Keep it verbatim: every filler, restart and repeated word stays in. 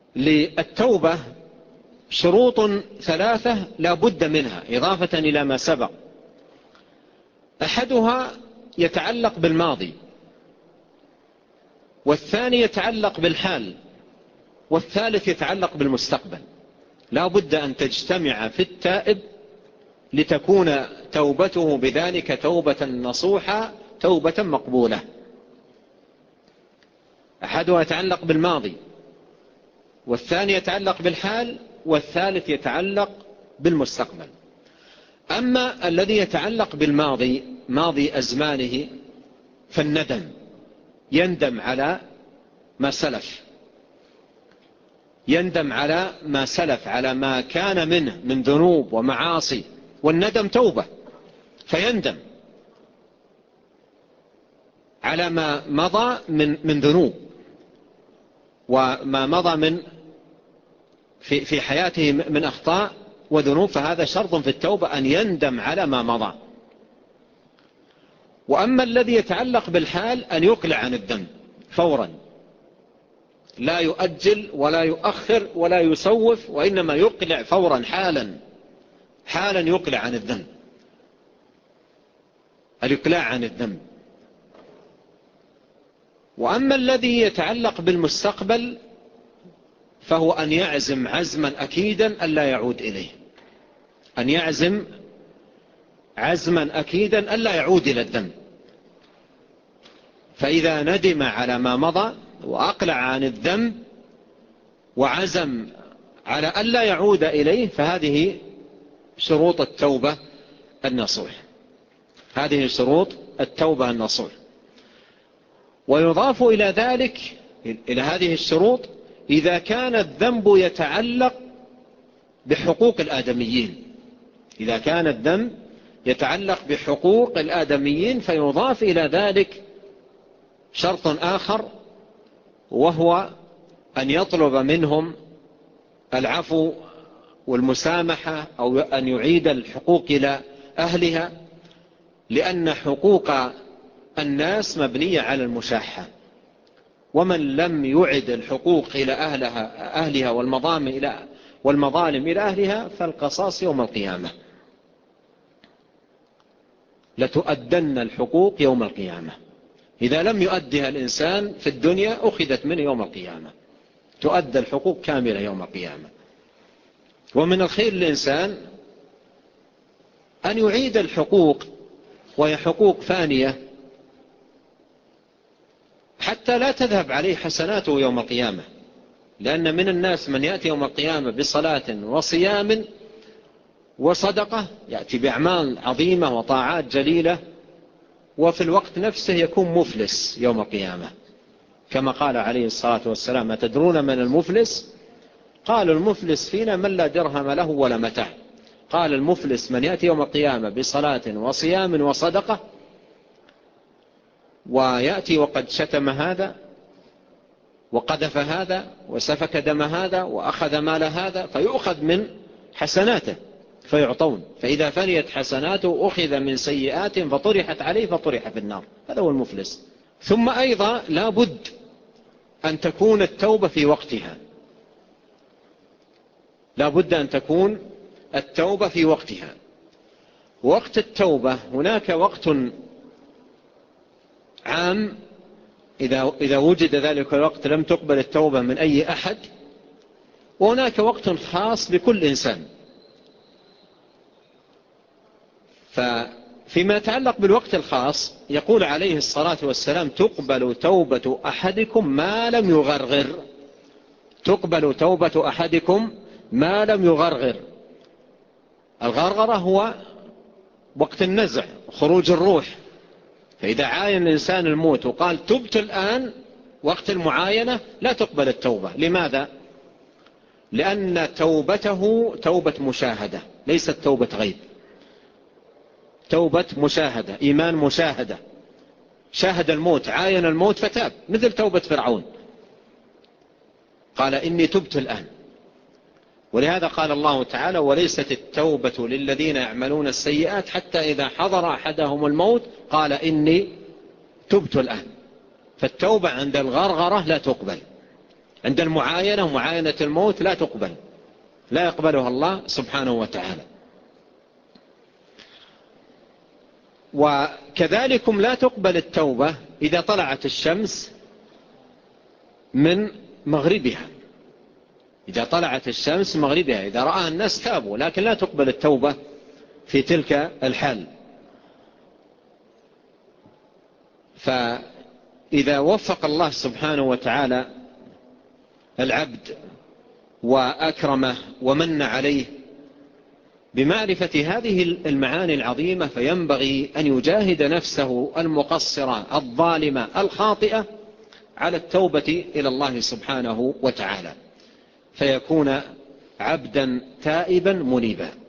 للتوبة شروط ثلاثة لا بد منها إضافة إلى ما سبق. أحدها يتعلق بالماضي، والثاني يتعلق بالحال، والثالث يتعلق بالمستقبل. لا بد أن تجتمع في التائب لتكون توبته بذلك توبة نصوحة، توبة مقبولة. أحدها يتعلق بالماضي، والثاني يتعلق بالحال، والثالث يتعلق بالمستقبل. أما الذي يتعلق بالماضي، ماضي أزمانه، فالندم، يندم على ما سلف، يندم على ما سلف، على ما كان منه من ذنوب ومعاصي، والندم توبة، فيندم على ما مضى من من ذنوب وما مضى من في في حياته من أخطاء وذنوب، فهذا شرط في التوبة أن يندم على ما مضى. وأما الذي يتعلق بالحال أن يقلع عن الذنب فورا، لا يؤجل ولا يؤخر ولا يسوف، وإنما يقلع فورا حالا، حالا يقلع عن الذنب، الإقلاع عن الذنب. وأما الذي يتعلق بالمستقبل فهو أن يعزم عزما أكيدا ألا يعود إليه، أن يعزم عزما أكيدا ألا يعود إلى الذنب. فإذا ندم على ما مضى وأقلع عن الذنب وعزم على ألا يعود إليه، فهذه شروط التوبة النصوح، هذه شروط التوبة النصوح. ويضاف إلى ذلك، إلى هذه الشروط، إذا كان الذنب يتعلق بحقوق الآدميين، إذا كان الذنب يتعلق بحقوق الآدميين فيضاف إلى ذلك شرط آخر، وهو أن يطلب منهم العفو والمسامحة، أو أن يعيد الحقوق إلى أهلها، لأن حقوق الناس مبنية على المشاحة، ومن لم يعد الحقوق إلى أهلها, أهلها والمظالم إلى والمظالم إلى أهلها فالقصاص يوم القيامة، لتؤدن الحقوق يوم القيامة. إذا لم يؤدها الإنسان في الدنيا أخذت منه يوم القيامة، تؤدى الحقوق كاملة يوم القيامة. ومن الخير للإنسان أن يعيد الحقوق، وهي حقوق فانية، حتى لا تذهب عليه حسناته يوم القيامة. لأن من الناس من يأتي يوم القيامة بصلاة وصيام وصدقة، يأتي بأعمال عظيمة وطاعات جليلة، وفي الوقت نفسه يكون مفلس يوم القيامة، كما قال عليه الصلاة والسلام: أتدرون من المفلس؟ قال: المفلس فينا من لا درهم له ولا متاع. قال: المفلس من يأتي يوم القيامة بصلاة وصيام وصدقة، ويأتي وقد شتم هذا وقذف هذا وسفك دم هذا وأخذ مال هذا، فيؤخذ من حسناته فيعطون، فإذا فنيت حسناته أخذ من سيئات فطرحت عليه فطرح في النار. هذا هو المفلس. ثم أيضا لا بد أن تكون التوبة في وقتها، لا بد أن تكون التوبة في وقتها. وقت التوبة هناك وقت عام، إذا, إذا وجد ذلك الوقت لم تقبل التوبة من أي أحد، وهناك وقت خاص بكل إنسان. فيما يتعلق بالوقت الخاص يقول عليه الصلاة والسلام: تقبل توبة أحدكم ما لم يغرغر، تقبل توبة أحدكم ما لم يغرغر. الغرغرة هو وقت النزع، خروج الروح. فإذا عاين الإنسان الموت وقال تبت الآن وقت المعاينة، لا تقبل التوبة. لماذا؟ لأن توبته توبة مشاهدة، ليست توبة غيب، توبة مشاهدة، إيمان مشاهدة، شاهد الموت، عاين الموت فتاب، مثل توبة فرعون، قال إني تبت الآن. ولهذا قال الله تعالى: وليست التوبة للذين يعملون السيئات حتى إذا حضر أحدهم الموت قال إني تبت الآن. فالتوبة عند الغرغرة لا تقبل، عند المعاينة معاينة الموت لا تقبل، لا يقبلها الله سبحانه وتعالى. وكذلكم لا تقبل التوبة إذا طلعت الشمس من مغربها، إذا طلعت الشمس مغربها إذا رأى الناس تابوا، لكن لا تقبل التوبة في تلك الحال. فإذا وفق الله سبحانه وتعالى العبد وأكرمه ومن عليه بمعرفة هذه المعاني العظيمة، فينبغي أن يجاهد نفسه المقصرة الظالمة الخاطئة على التوبة إلى الله سبحانه وتعالى، فيكون عبدا تائبا منيبا.